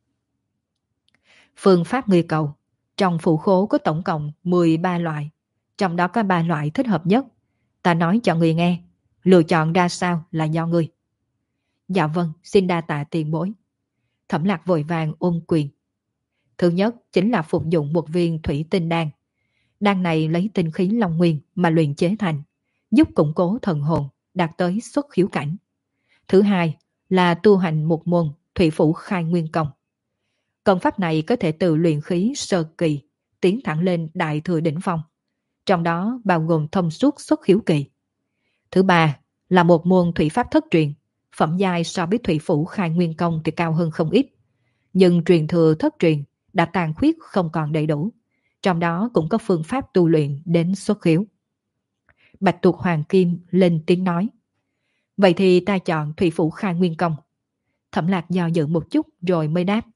Phương pháp ngươi cầu, trong phủ khố có tổng cộng 13 loại. Trong đó có 3 loại thích hợp nhất. Ta nói cho ngươi nghe, lựa chọn ra sao là do ngươi. Dạ vâng, xin đa tạ tiền bối. Thẩm Lạc vội vàng ôm quyền. Thứ nhất chính là phục dụng một viên thủy tinh đan. Đan này lấy tinh khí Long Nguyên mà luyện chế thành, giúp củng cố thần hồn, đạt tới xuất khiếu cảnh. Thứ hai là tu hành một môn thủy phủ khai nguyên công. Công pháp này có thể từ luyện khí sơ kỳ, tiến thẳng lên đại thừa đỉnh phong, trong đó bao gồm thông suốt xuất khiếu kỳ. Thứ ba là một môn thủy pháp thất truyền, phẩm giai so với thủy phủ khai nguyên công thì cao hơn không ít, nhưng truyền thừa thất truyền đã tàn khuyết không còn đầy đủ, trong đó cũng có phương pháp tu luyện đến xuất khiếu. Bạch tuộc hoàng kim lên tiếng nói, vậy thì ta chọn thủy phủ khai nguyên công. Thẩm Lạc do dự một chút rồi mới đáp.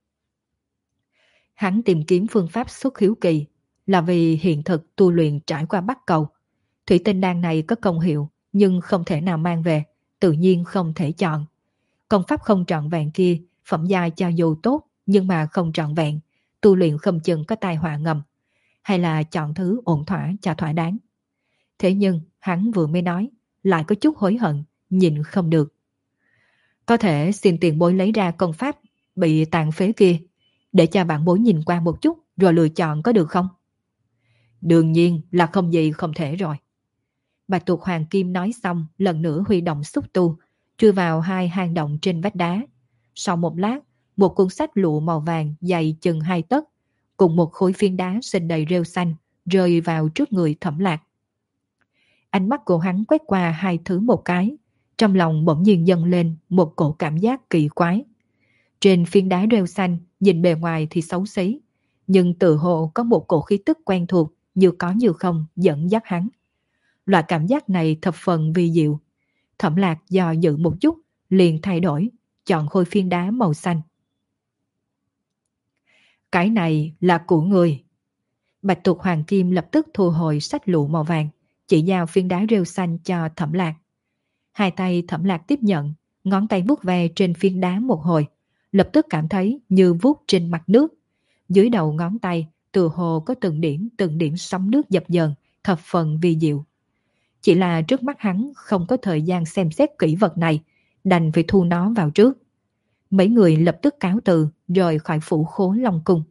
Hắn tìm kiếm phương pháp xuất khiếu kỳ là vì hiện thực tu luyện trải qua Bắc Cầu. Thủy tinh đan này có công hiệu nhưng không thể nào mang về, tự nhiên không thể chọn. Công pháp không trọn vẹn kia, phẩm giai cho dù tốt nhưng mà không trọn vẹn, tu luyện không chừng có tai họa ngầm. Hay là chọn thứ ổn thỏa cho thỏa đáng. Thế nhưng hắn vừa mới nói, lại có chút hối hận, nhịn không được. Có thể xin tiền bối lấy ra công pháp bị tàn phế kia, để cho bạn bối nhìn qua một chút rồi lựa chọn có được không? Đương nhiên là không gì không thể rồi. Bạch tuộc hoàng kim nói xong, lần nữa huy động xúc tu, chui vào hai hang động trên vách đá. Sau một lát, một cuốn sách lụa màu vàng dày chừng 2 tấc, cùng một khối phiến đá xinh đầy rêu xanh, rơi vào trước người Thẩm Lạc. Ánh mắt của hắn quét qua hai thứ một cái, trong lòng bỗng nhiên dâng lên một cổ cảm giác kỳ quái. Trên phiến đá rêu xanh, nhìn bề ngoài thì xấu xí, nhưng tự hồ có một cổ khí tức quen thuộc, như có như không dẫn dắt hắn. Loại cảm giác này thập phần vi diệu. Thẩm Lạc do dự một chút, liền thay đổi, chọn khối phiến đá màu xanh. Cái này là của người. Bạch tuộc hoàng kim lập tức thu hồi sách lụa màu vàng, chỉ giao phiến đá rêu xanh cho Thẩm Lạc. Hai tay Thẩm Lạc tiếp nhận, ngón tay vuốt ve trên phiến đá một hồi, lập tức cảm thấy như vuốt trên mặt nước. Dưới đầu ngón tay từ hồ có từng điểm sóng nước dập dờn, thập phần vi diệu. Chỉ là trước mắt hắn không có thời gian xem xét kỹ vật này, đành phải thu nó vào trước. Mấy người lập tức cáo từ rời khỏi phủ khố Long Cung.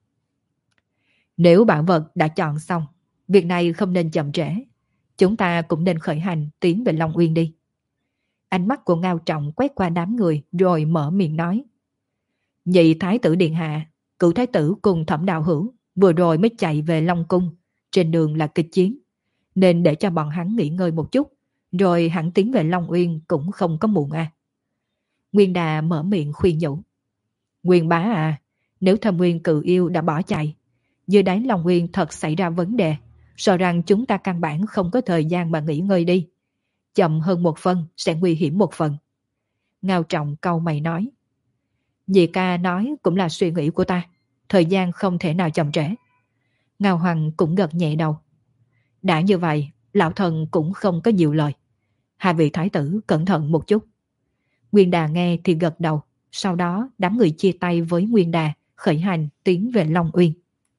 Nếu bảo vật đã chọn xong, việc này không nên chậm trễ. Chúng ta cũng nên khởi hành tiến về Long Uyên đi. Ánh mắt của Ngao Trọng quét qua đám người rồi mở miệng nói. Nhị thái tử điện hạ, cựu thái tử cùng Thẩm đạo hữu vừa rồi mới chạy về Long Cung, trên đường là kịch chiến, nên để cho bọn hắn nghỉ ngơi một chút, rồi hẳn tiến về Long Uyên cũng không có muộn à. Nguyên Đà mở miệng khuyên nhủ. Nguyên bá à, nếu Thâm Nguyên cự yêu đã bỏ chạy, dưới đáy Long Uyên thật xảy ra vấn đề, sợ rằng chúng ta căn bản không có thời gian mà nghỉ ngơi đi. Chậm hơn một phần sẽ nguy hiểm một phần. Ngao Trọng cau mày nói. Dì ca nói cũng là suy nghĩ của ta, thời gian không thể nào chậm trễ. Ngao Hoàng cũng gật nhẹ đầu. Đã như vậy, lão thần cũng không có nhiều lời. Hai vị thái tử cẩn thận một chút. Nguyên Đà nghe thì gật đầu, sau đó đám người chia tay với Nguyên Đà, khởi hành tiến về Long Uyên.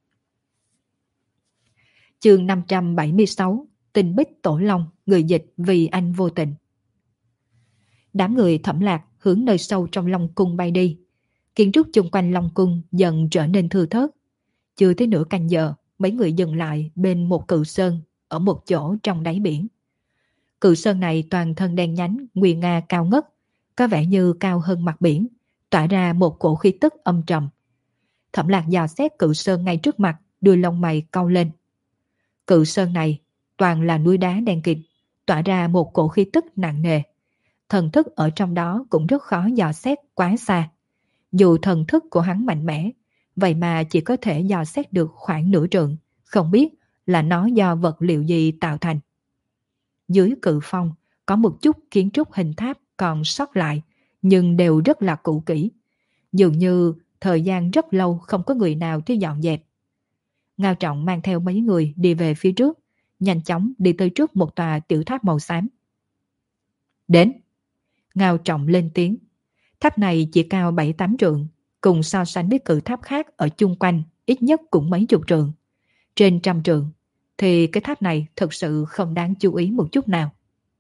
Chương 576, Tình Bích Tổ Long, người dịch Vì Anh Vô Tình. Đám người Thẩm Lạc hướng nơi sâu trong Long Cung bay đi. Kiến trúc chung quanh Long Cung dần trở nên thưa thớt. Chưa tới nửa canh giờ, mấy người dừng lại bên một cự sơn ở một chỗ trong đáy biển. Cự sơn này toàn thân đen nhánh, nguy nga cao ngất, có vẻ như cao hơn mặt biển, tỏa ra một cổ khí tức âm trầm. Thẩm Lạc dò xét cự sơn ngay trước mặt, đuôi lông mày cau lên. Cự sơn này toàn là núi đá đen kịt, tỏa ra một cổ khí tức nặng nề. Thần thức ở trong đó cũng rất khó dò xét quá xa. Dù thần thức của hắn mạnh mẽ, vậy mà chỉ có thể dò xét được khoảng nửa trượng, không biết là nó do vật liệu gì tạo thành. Dưới cự phong có một chút kiến trúc hình tháp còn sót lại, nhưng đều rất là cũ kỹ. Dường như thời gian rất lâu không có người nào đi dọn dẹp. Ngao Trọng mang theo mấy người đi về phía trước, nhanh chóng đi tới trước một tòa tiểu tháp màu xám. Đến! Ngao Trọng lên tiếng. Tháp này chỉ cao 7-8 trượng, cùng so sánh với cự tháp khác ở chung quanh ít nhất cũng mấy chục trượng. Trên 100 trượng, thì cái tháp này thực sự không đáng chú ý một chút nào.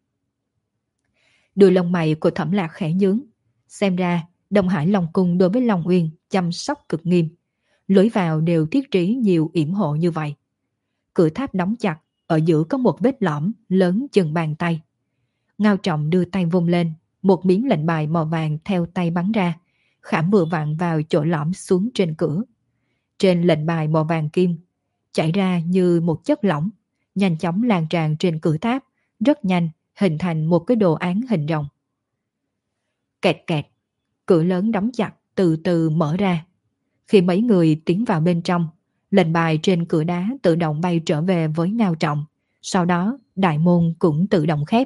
Đuôi lông mày của Thẩm Lạc khẽ nhướng. Xem ra Đông Hải Long Cung đối với Long Uyên chăm sóc cực nghiêm. Lối vào đều thiết trí nhiều yểm hộ như vậy. Cửa tháp đóng chặt, ở giữa có một vết lõm lớn chừng bàn tay. Ngao Trọng đưa tay vung lên, một miếng lệnh bài màu vàng theo tay bắn ra, khảm vừa vặn vào chỗ lõm xuống trên cửa. Trên lệnh bài màu vàng kim chảy ra như một chất lỏng, nhanh chóng lan tràn trên cửa tháp, rất nhanh hình thành một cái đồ án hình rồng. Kẹt kẹt, cửa lớn đóng chặt từ từ mở ra. Khi mấy người tiến vào bên trong, lệnh bài trên cửa đá tự động bay trở về với Ngao Trọng, sau đó đại môn cũng tự động khép.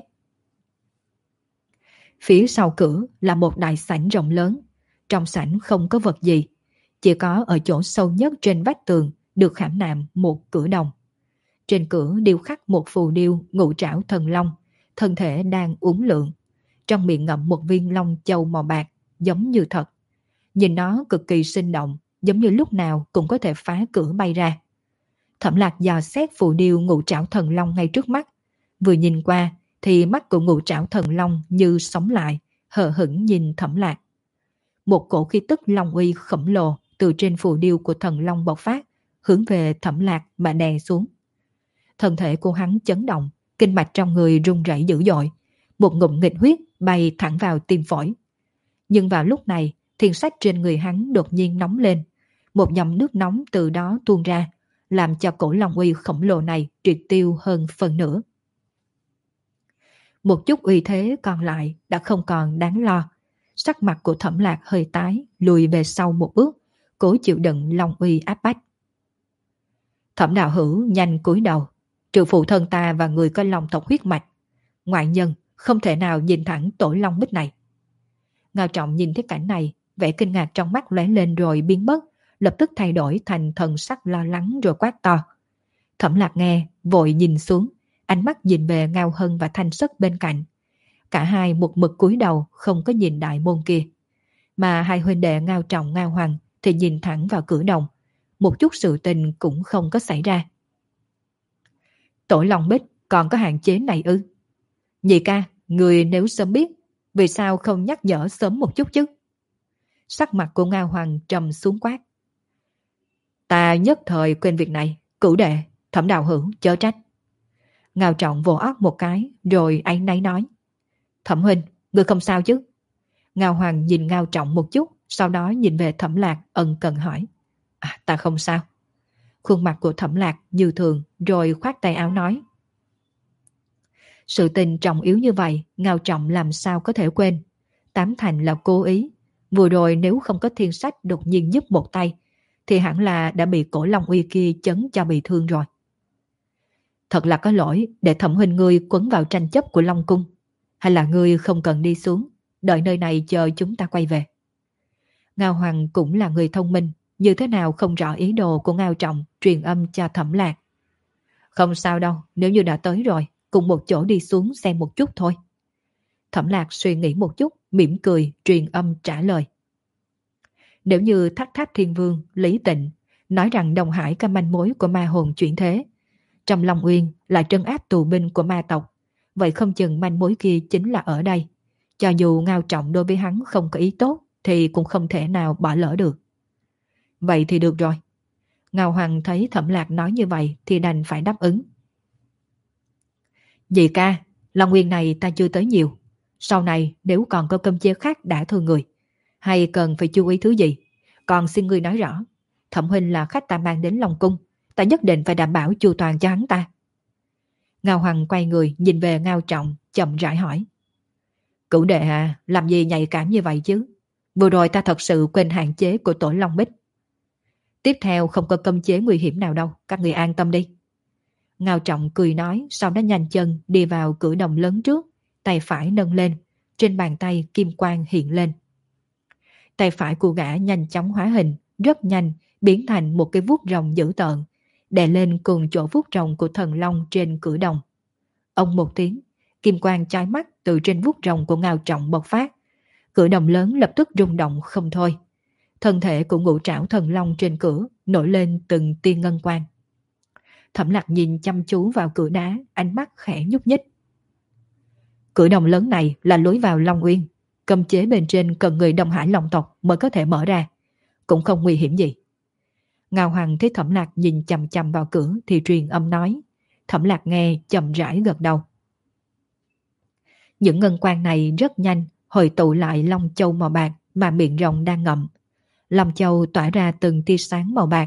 Phía sau cửa là một đại sảnh rộng lớn, trong sảnh không có vật gì, chỉ có ở chỗ sâu nhất trên vách tường được khảm nạm một cửa đồng. Trên cửa điêu khắc một phù điêu ngũ trảo thần long, thân thể đang uốn lượn, trong miệng ngậm một viên long châu màu bạc, giống như thật. Nhìn nó cực kỳ sinh động, giống như lúc nào cũng có thể phá cửa bay ra. Thẩm Lạc dò xét phù điêu ngũ trảo thần long ngay trước mắt, vừa nhìn qua thì mắt của ngũ trảo thần long như sống lại, hờ hững nhìn Thẩm Lạc. Một cổ khí tức long uy khổng lồ từ trên phù điêu của thần long bộc phát, hướng về Thẩm Lạc mà đè xuống. Thân thể của hắn chấn động, kinh mạch trong người rung rẩy dữ dội, một ngụm nghịch huyết bay thẳng vào tim phổi. Nhưng vào lúc này, thiên sách trên người hắn đột nhiên nóng lên, một dòng nước nóng từ đó tuôn ra, làm cho cổ long uy khổng lồ này triệt tiêu hơn phần nửa. Một chút uy thế còn lại đã không còn đáng lo. Sắc mặt của Thẩm Lạc hơi tái, lùi về sau một bước, cố chịu đựng long uy áp bách. Thẩm đạo hữu nhanh cúi đầu, trừ phụ thân ta và người có long tộc huyết mạch, ngoại nhân không thể nào nhìn thẳng tổ long bích này. Ngao Trọng nhìn thấy cảnh này, vẻ kinh ngạc trong mắt lóe lên rồi biến mất, lập tức thay đổi thành thần sắc lo lắng rồi quát to. Thẩm Lạc nghe, vội nhìn xuống, ánh mắt nhìn về Ngao Hân và Thanh Sất bên cạnh. Cả hai một mực cúi đầu không có nhìn đại môn kia, mà hai huynh đệ Ngao Trọng Ngao Hoàng thì nhìn thẳng vào cửa đồng, một chút sự tình cũng không có xảy ra. Tổ long bích còn có hạn chế này ư? Nhị ca, người nếu sớm biết, vì sao không nhắc nhở sớm một chút chứ? Sắc mặt của Ngao Hoàng trầm xuống quát. Ta nhất thời quên việc này, cửu đệ, Thẩm đạo hữu chớ trách. Ngao Trọng vỗ óc một cái, rồi áy náy nói. Thẩm huynh, ngươi không sao chứ? Ngao Hoàng nhìn Ngao Trọng một chút, sau đó nhìn về Thẩm Lạc ân cần hỏi. Ta không sao. Khuôn mặt của Thẩm Lạc như thường, rồi khoát tay áo nói. Sự tình trọng yếu như vậy, Ngao Trọng làm sao có thể quên. Tám thành là cố ý. Vừa rồi nếu không có thiên sách đột nhiên giúp một tay, thì hẳn là đã bị cổ long uy kia chấn cho bị thương rồi. Thật là có lỗi để Thẩm huynh ngươi quấn vào tranh chấp của Long Cung. Hay là ngươi không cần đi xuống, đợi nơi này chờ chúng ta quay về. Ngao Hoàng cũng là người thông minh, như thế nào không rõ ý đồ của Ngao Trọng, truyền âm cho Thẩm Lạc. Không sao đâu, nếu như đã tới rồi, cùng một chỗ đi xuống xem một chút thôi. Thẩm Lạc suy nghĩ một chút, mỉm cười, truyền âm trả lời. Nếu như Thác Tháp Thiên Vương, Lý Tịnh nói rằng Đông Hải có manh mối của ma hồn chuyển thế, trong Long Uyên là trấn áp tù binh của ma tộc, vậy không chừng manh mối kia chính là ở đây. Cho dù Ngao Trọng đối với hắn không có ý tốt, thì cũng không thể nào bỏ lỡ được. Vậy thì được rồi. Ngao Hoàng thấy Thẩm Lạc nói như vậy thì đành phải đáp ứng. Dì ca, Long Nguyên này ta chưa tới nhiều. Sau này nếu còn có cơm chia khác đã thương người, hay cần phải chú ý thứ gì, còn xin ngươi nói rõ. Thẩm huynh là khách ta mang đến Long Cung, ta nhất định phải đảm bảo chu toàn cho hắn ta. Ngao Hoàng quay người nhìn về Ngao Trọng, chậm rãi hỏi. Cửu đệ à, làm gì nhạy cảm như vậy chứ? Vừa rồi ta thật sự quên hạn chế của tổ Long Bích. Tiếp theo không có cấm chế nguy hiểm nào đâu, các người an tâm đi. Ngao Trọng cười nói, sau đó nhanh chân đi vào cửa đồng lớn trước, tay phải nâng lên, trên bàn tay kim quang hiện lên. Tay phải của gã nhanh chóng hóa hình, rất nhanh, biến thành một cái vuốt rồng dữ tợn, đè lên cùng chỗ vuốt rồng của thần long trên cửa đồng. Ông một tiếng, kim quang chói mắt từ trên vuốt rồng của Ngao Trọng bộc phát. Cửa đồng lớn lập tức rung động không thôi. Thân thể của ngũ trảo thần long trên cửa nổi lên từng tia ngân quang. Thẩm Lạc nhìn chăm chú vào cửa đá, ánh mắt khẽ nhúc nhích. Cửa đồng lớn này là lối vào Long Uyên, cấm chế bên trên cần người Đông Hải Long tộc mới có thể mở ra, cũng không nguy hiểm gì. Ngao Hoàng thấy Thẩm Lạc nhìn chằm chằm vào cửa thì truyền âm nói. Thẩm Lạc nghe chậm rãi gật đầu. Những ngân quang này rất nhanh hội tụ lại Long Châu màu bạc mà miệng rồng đang ngậm. Long Châu tỏa ra từng tia sáng màu bạc,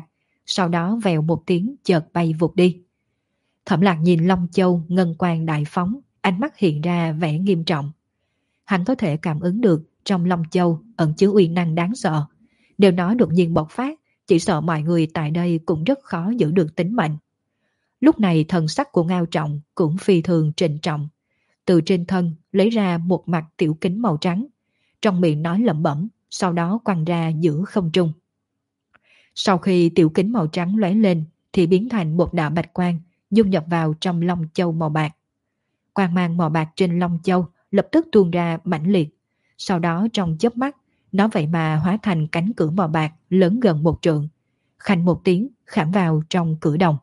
sau đó vèo một tiếng chợt bay vụt đi. Thẩm Lạc nhìn Long Châu ngân quang đại phóng, ánh mắt hiện ra vẻ nghiêm trọng. Hắn có thể cảm ứng được trong Long Châu ẩn chứa uy năng đáng sợ. Nếu nó đột nhiên bộc phát, chỉ sợ mọi người tại đây cũng rất khó giữ được tính mệnh. Lúc này thần sắc của Ngao Trọng cũng phi thường trịnh trọng. Từ trên thân lấy ra một mặt tiểu kính màu trắng. Trong miệng nói lẩm bẩm, sau đó quăng ra giữa không trung. Sau khi tiểu kính màu trắng lóe lên thì biến thành một đạo bạch quang dung nhập vào trong Long Châu màu bạc. Quang mang màu bạc trên Long Châu lập tức tuôn ra mãnh liệt. Sau đó trong chớp mắt, nó vậy mà hóa thành cánh cửa màu bạc lớn gần 1 trượng. Khanh một tiếng khảm vào trong cửa đồng.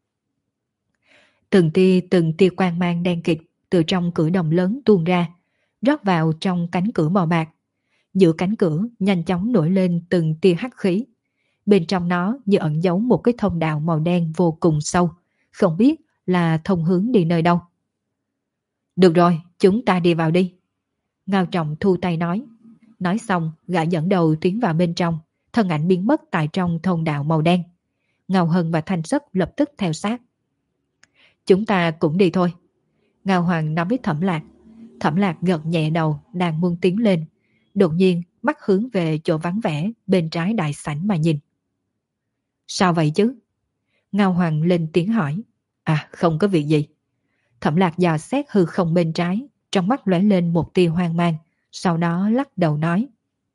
Từng tia quang mang đen kịt từ trong cửa đồng lớn tuôn ra, rót vào trong cánh cửa màu bạc. Giữa cánh cửa nhanh chóng nổi lên từng tia hắc khí. Bên trong nó như ẩn giấu một cái thông đạo màu đen vô cùng sâu, không biết là thông hướng đi nơi đâu. Được rồi, chúng ta đi vào đi. Ngao Trọng thu tay nói. Nói xong, gã dẫn đầu tiến vào bên trong, thân ảnh biến mất tại trong thông đạo màu đen. Ngao Hân và Thanh Sất lập tức theo sát. Chúng ta cũng đi thôi. Ngao Hoàng nói với Thẩm Lạc. Thẩm Lạc gật nhẹ đầu, đang muốn tiến lên. Đột nhiên, mắt hướng về chỗ vắng vẻ bên trái đại sảnh mà nhìn. Sao vậy chứ? Ngao Hoàng lên tiếng hỏi. À, không có việc gì. Thẩm Lạc dò xét hư không bên trái, trong mắt lóe lên một tia hoang mang, sau đó lắc đầu nói.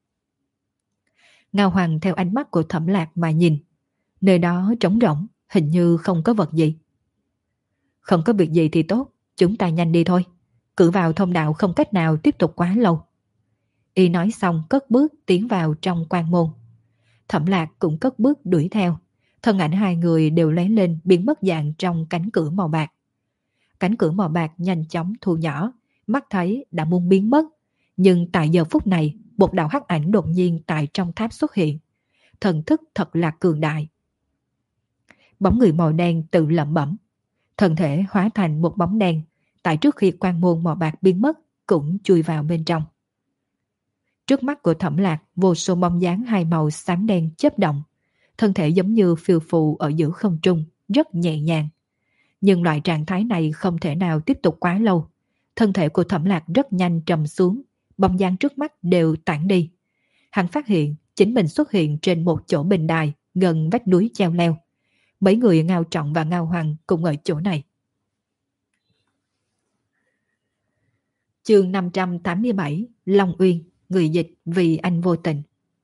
Ngao Hoàng theo ánh mắt của Thẩm Lạc mà nhìn. Nơi đó trống rỗng, hình như không có vật gì. Không có việc gì thì tốt, chúng ta nhanh đi thôi. Cửa vào thông đạo không cách nào tiếp tục quá lâu. Y nói xong cất bước tiến vào trong quan môn. Thẩm Lạc cũng cất bước đuổi theo. Thân ảnh hai người đều lóe lên biến mất dạng trong cánh cửa màu bạc. Cánh cửa màu bạc nhanh chóng thu nhỏ, mắt thấy đã muốn biến mất. Nhưng tại giờ phút này, một đạo hắc ảnh đột nhiên tại trong tháp xuất hiện. Thần thức thật là cường đại. Bóng người màu đen tự lẩm bẩm. Thân thể hóa thành một bóng đen, tại trước khi quan môn màu bạc biến mất, cũng chui vào bên trong. Trước mắt của Thẩm Lạc, vô số bóng dáng hai màu xám đen chớp động. Thân thể giống như phiêu phù ở giữa không trung, rất nhẹ nhàng. Nhưng loại trạng thái này không thể nào tiếp tục quá lâu. Thân thể của Thẩm Lạc rất nhanh trầm xuống, bóng dáng trước mắt đều tản đi. Hắn phát hiện chính mình xuất hiện trên một chỗ bình đài gần vách núi treo leo. Mấy người Ngao Trọng và Ngao Hoàng cùng ở chỗ này. Chương 587 Long Uyên. Người dịch vì anh vô tình.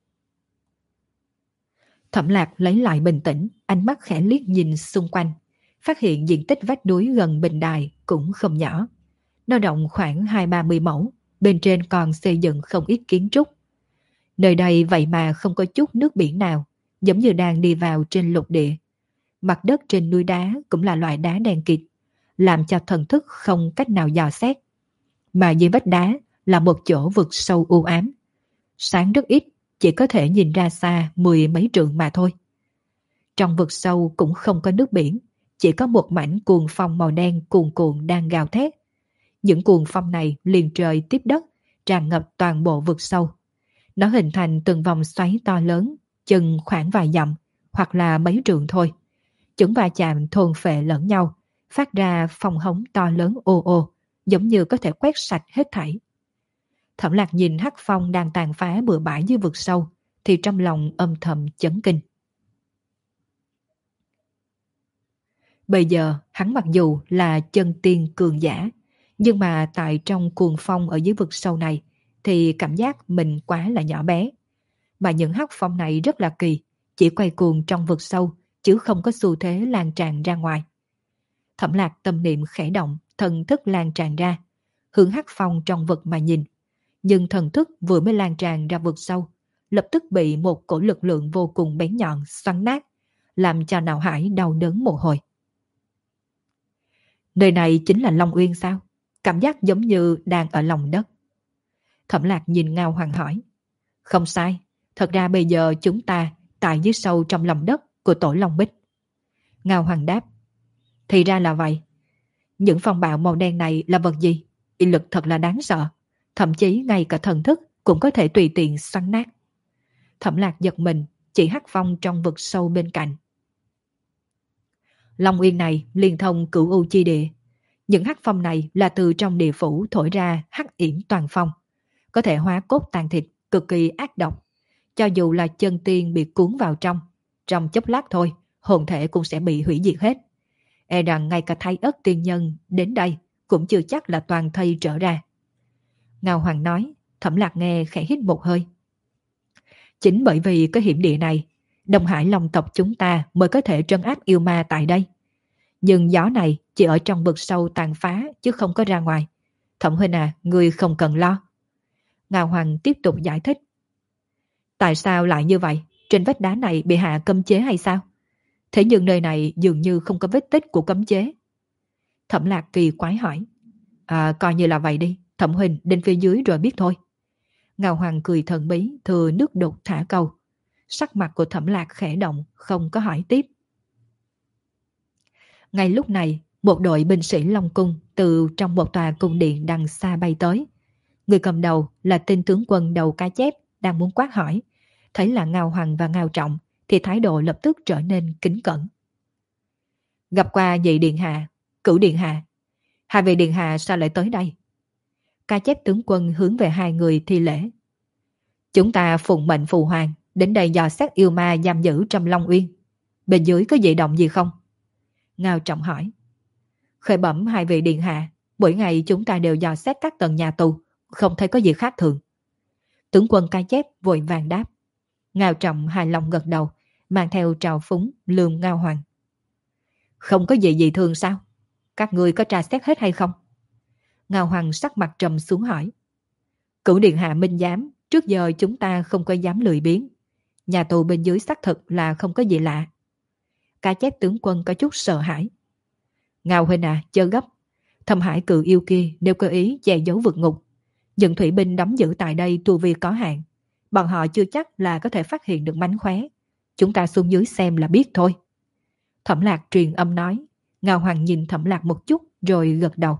Thẩm Lạc lấy lại bình tĩnh, ánh mắt khẽ liếc nhìn xung quanh, phát hiện diện tích vách núi gần bình đài cũng không nhỏ. Nó rộng khoảng 20-30 mẫu, bên trên còn xây dựng không ít kiến trúc. Nơi đây vậy mà không có chút nước biển nào, giống như đang đi vào trên lục địa. Mặt đất trên núi đá cũng là loại đá đen kịt, làm cho thần thức không cách nào dò xét. Mà dưới vách đá là một chỗ vực sâu u ám. Sáng rất ít, chỉ có thể nhìn ra xa 10 mấy trượng mà thôi. Trong vực sâu cũng không có nước biển, chỉ có một mảnh cuồng phong màu đen cuồn cuộn đang gào thét. Những cuồng phong này liền trời tiếp đất, tràn ngập toàn bộ vực sâu. Nó hình thành từng vòng xoáy to lớn, chừng khoảng vài dặm, hoặc là mấy trượng thôi. Chúng va chạm thôn phệ lẫn nhau, phát ra phong hống to lớn ồ ồ, giống như có thể quét sạch hết thảy. Thẩm Lạc nhìn hắc phong đang tàn phá bừa bãi dưới vực sâu, thì trong lòng âm thầm chấn kinh. Bây giờ hắn mặc dù là chân tiên cường giả, nhưng mà tại trong cuồng phong ở dưới vực sâu này thì cảm giác mình quá là nhỏ bé. Mà những hắc phong này rất là kỳ, chỉ quay cuồng trong vực sâu chứ không có xu thế lan tràn ra ngoài. Thẩm Lạc tâm niệm khẽ động, thần thức lan tràn ra, hướng hắc phong trong vực mà nhìn. Nhưng thần thức vừa mới lan tràn ra vực sâu, lập tức bị một cổ lực lượng vô cùng bén nhọn xoắn nát, làm cho não hải đau đớn một hồi. Nơi này chính là Long Uyên sao? Cảm giác giống như đang ở lòng đất. Thẩm Lạc nhìn Ngao Hoàng hỏi. Không sai, thật ra bây giờ chúng ta tại dưới sâu trong lòng đất của tổ Long Bích. Ngao Hoàng đáp. Thì ra là vậy. Những phong bạo màu đen này là vật gì? Uy lực thật là đáng sợ. Thậm chí ngay cả thần thức cũng có thể tùy tiện xoắn nát. Thẩm Lạc giật mình, chỉ hắc phong trong vực sâu bên cạnh. Long Uyên này liên thông cửu u chi địa. Những hắc phong này là từ trong địa phủ thổi ra hắc yểm toàn phong, có thể hóa cốt tàn thịt, cực kỳ ác độc. Cho dù là chân tiên bị cuốn vào trong chốc lát thôi, hồn thể cũng sẽ bị hủy diệt hết. E rằng ngay cả Thái Ất tiên nhân đến đây cũng chưa chắc là toàn thây trở ra. Ngao Hoàng nói. Thẩm Lạc nghe khẽ hít một hơi. Chính bởi vì cái hiểm địa này, Đông Hải Long tộc chúng ta mới có thể trấn áp yêu ma tại đây. Nhưng gió này chỉ ở trong vực sâu tàn phá chứ không có ra ngoài. Thẩm huynh à, ngươi không cần lo. Ngao Hoàng tiếp tục giải thích. Tại sao lại như vậy? Trên vách đá này bị hạ cấm chế hay sao? Thế nhưng nơi này dường như không có vết tích của cấm chế. Thẩm Lạc kỳ quái hỏi. Coi như là vậy đi, Thẩm huynh đến phía dưới rồi biết thôi. Ngao Hoàng cười thần bí, thừa nước đục thả câu. Sắc mặt của Thẩm Lạc khẽ động, không có hỏi tiếp. Ngay lúc này, một đội binh sĩ Long Cung từ trong một tòa cung điện đằng xa bay tới. Người cầm đầu là tên tướng quân đầu cá chép đang muốn quát hỏi. Thấy là Ngao Hoàng và Ngao Trọng thì thái độ lập tức trở nên kính cẩn. Gặp qua nhị điện hạ, cửu điện hạ. Hai vị điện hạ sao lại tới đây? Cá chép tướng quân hướng về hai người thi lễ. Chúng ta phụng mệnh phù hoàng đến đây dò xét yêu ma giam giữ trong Long Uyên. Bên dưới có dị động gì không? Ngao Trọng hỏi. Khởi bẩm hai vị điện hạ, mỗi ngày chúng ta đều dò xét các tầng nhà tù, không thấy có gì khác thường. Tướng quân cá chép vội vàng đáp. Ngao Trọng hài lòng gật đầu, mang theo trào phúng lườm Ngao Hoàng. Không có gì dị thường sao? Các ngươi có tra xét hết hay không? Ngao Hoàng sắc mặt trầm xuống hỏi. Cửu điện hạ minh giám, trước giờ chúng ta không có dám lười biếng. Nhà tù bên dưới xác thực là không có gì lạ. Cá chép tướng quân có chút sợ hãi. Ngao huynh à, chớ gấp. Thâm Hải cự yêu kia nếu có ý che giấu vượt ngục. Những thủy binh đóng giữ tại đây tu vi có hạn. Bọn họ chưa chắc là có thể phát hiện được mánh khóe. Chúng ta xuống dưới xem là biết thôi. Thẩm Lạc truyền âm nói. Ngao Hoàng nhìn Thẩm Lạc một chút rồi gật đầu.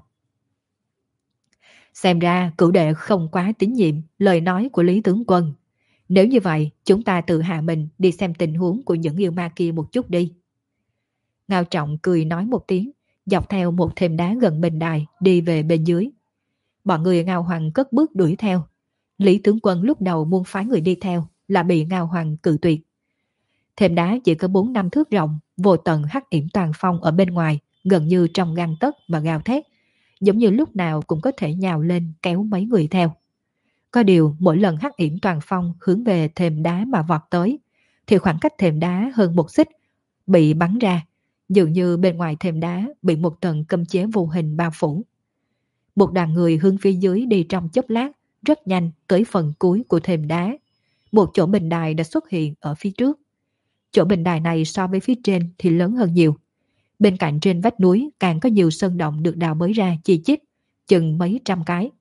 Xem ra cửu đệ không quá tín nhiệm lời nói của Lý tướng quân. Nếu như vậy, chúng ta tự hạ mình đi xem tình huống của những yêu ma kia một chút đi. Ngao Trọng cười nói một tiếng, dọc theo một thềm đá gần bên đài đi về bên dưới. Bọn người Ngao Hoàng cất bước đuổi theo. Lý tướng quân lúc đầu muốn phái người đi theo là bị Ngao Hoàng cự tuyệt. Thềm đá chỉ có 4-5 thước rộng, vô tận hắc yểm toàn phong ở bên ngoài, gần như trong gang tấc mà gào thét, giống như lúc nào cũng có thể nhào lên kéo mấy người theo. Có điều mỗi lần hắc yểm toàn phong hướng về thềm đá mà vọt tới, thì khoảng cách thềm đá hơn một xích bị bắn ra, dường như bên ngoài thềm đá bị một tầng cấm chế vô hình bao phủ. Một đoàn người hướng phía dưới đi trong chốc lát, rất nhanh tới phần cuối của thềm đá. Một chỗ bình đài đã xuất hiện ở phía trước. Chỗ bình đài này so với phía trên thì lớn hơn nhiều. Bên cạnh trên vách núi càng có nhiều sơn động được đào bới ra chi chít, chừng mấy trăm cái.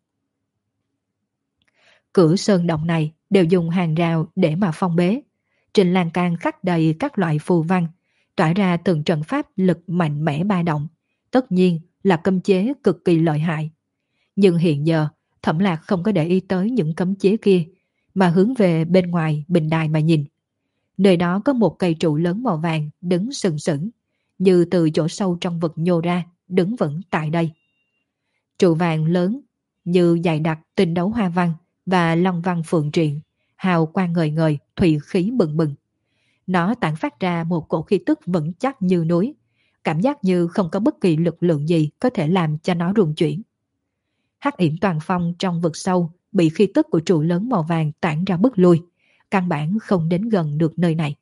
Cửa sơn động này đều dùng hàng rào để mà phong bế. Trên lan can khắc đầy các loại phù văn, tỏa ra từng trận pháp lực mạnh mẽ ba động. Tất nhiên là cấm chế cực kỳ lợi hại. Nhưng hiện giờ, Thẩm Lạc không có để ý tới những cấm chế kia, mà hướng về bên ngoài bình đài mà nhìn. Nơi đó có một cây trụ lớn màu vàng đứng sừng sững, như từ chỗ sâu trong vực nhô ra, đứng vững tại đây. Trụ vàng lớn, như dày đặc tinh đấu hoa văn và long văn phượng triện, hào quang ngời ngời, thủy khí bừng bừng. Nó tản phát ra một cổ khí tức vững chắc như núi, cảm giác như không có bất kỳ lực lượng gì có thể làm cho nó rung chuyển. Hắc yểm toàn phong trong vực sâu bị khí tức của trụ lớn màu vàng tản ra bức lui, căn bản không đến gần được nơi này.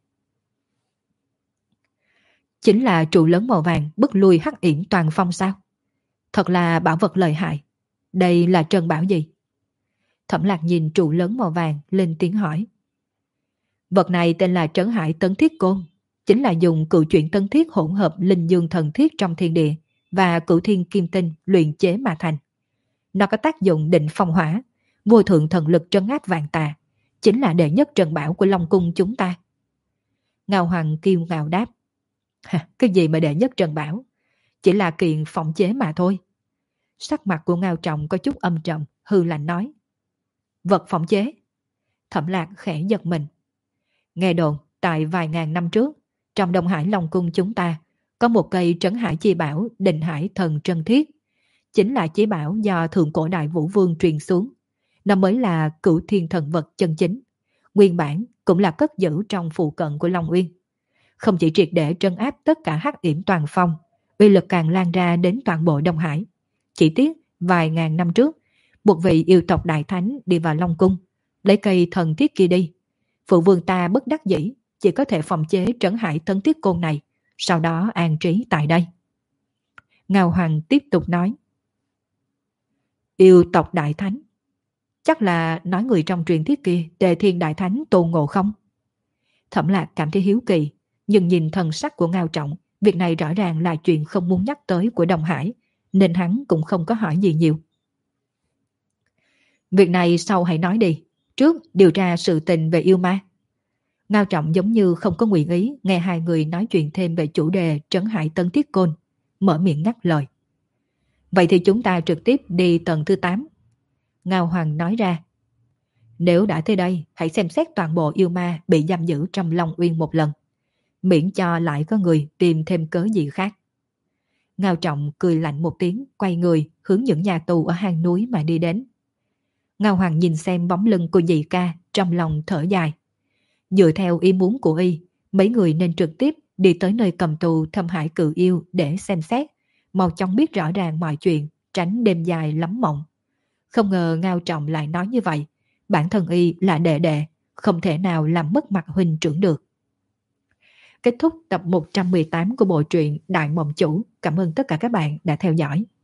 Chính là trụ lớn màu vàng bức lui hắc yểm toàn phong sao? Thật là bảo vật lợi hại. Đây là trân bảo gì? Thẩm Lạc nhìn trụ lớn màu vàng lên tiếng hỏi. Vật này tên là Trấn Hải Tấn Thiết Côn, chính là dùng cựu chuyển tấn thiết hỗn hợp linh dương thần thiết trong thiên địa và cửu thiên kim tinh luyện chế mà thành. Nó có tác dụng định phong hỏa, vô thượng thần lực trấn áp vạn tà, chính là đệ nhất trần bảo của Long Cung chúng ta. Ngao Hoàng kiêu ngạo đáp. Cái gì mà đệ nhất trần bảo? Chỉ là kiện phòng chế mà thôi. Sắc mặt của Ngao Trọng có chút âm trầm, hư lạnh nói. Vật phòng chế? Thẩm Lạc khẽ giật mình. Nghe đồn, tại vài ngàn năm trước, trong Đông Hải Long Cung chúng ta, có một cây trấn hải chi bảo Định Hải Thần Trân Thiết, chính là chí bảo do thượng cổ đại vũ vương truyền xuống. Nó mới là cửu thiên thần vật chân chính. Nguyên bản cũng là cất giữ trong phụ cận của Long Uyên. Không chỉ triệt để trấn áp tất cả hắc yểm toàn phong, uy lực càng lan ra đến toàn bộ Đông Hải. Chỉ tiếc vài ngàn năm trước, một vị yêu tộc đại thánh đi vào Long Cung, lấy cây thần thiết kia đi. Phụ vương ta bất đắc dĩ, chỉ có thể phòng chế trấn hải thần thiết côn này, sau đó an trí tại đây. Ngao Hoàng tiếp tục nói. Yêu tộc đại thánh, chắc là nói người trong truyền thuyết kia Tề Thiên đại thánh Tôn Ngộ không? Thẩm Lạc cảm thấy hiếu kỳ, nhưng nhìn thần sắc của Ngao Trọng, việc này rõ ràng là chuyện không muốn nhắc tới của Đông Hải, nên hắn cũng không có hỏi gì nhiều. Việc này sau hãy nói đi, trước điều tra sự tình về yêu ma. Ngao Trọng giống như không có nguyện ý nghe hai người nói chuyện thêm về chủ đề trấn hải Tân Thiết Côn, mở miệng ngắt lời. Vậy thì chúng ta trực tiếp đi tầng thứ 8. Ngao Hoàng nói ra. Nếu đã tới đây, hãy xem xét toàn bộ yêu ma bị giam giữ trong Long Uyên một lần, miễn cho lại có người tìm thêm cớ gì khác. Ngao Trọng cười lạnh một tiếng, quay người hướng những nhà tù ở hang núi mà đi đến. Ngao Hoàng nhìn xem bóng lưng của nhị ca, trong lòng thở dài. Dựa theo ý muốn của y, mấy người nên trực tiếp đi tới nơi cầm tù Thâm Hải Cự Yêu để xem xét, mau chóng biết rõ ràng mọi chuyện, tránh đêm dài lắm mộng. Không ngờ Ngao Trọng lại nói như vậy, bản thân y là đệ đệ, không thể nào làm mất mặt huynh trưởng được. Kết thúc tập 118 của bộ truyện Đại Mộng Chủ. Cảm ơn tất cả các bạn đã theo dõi.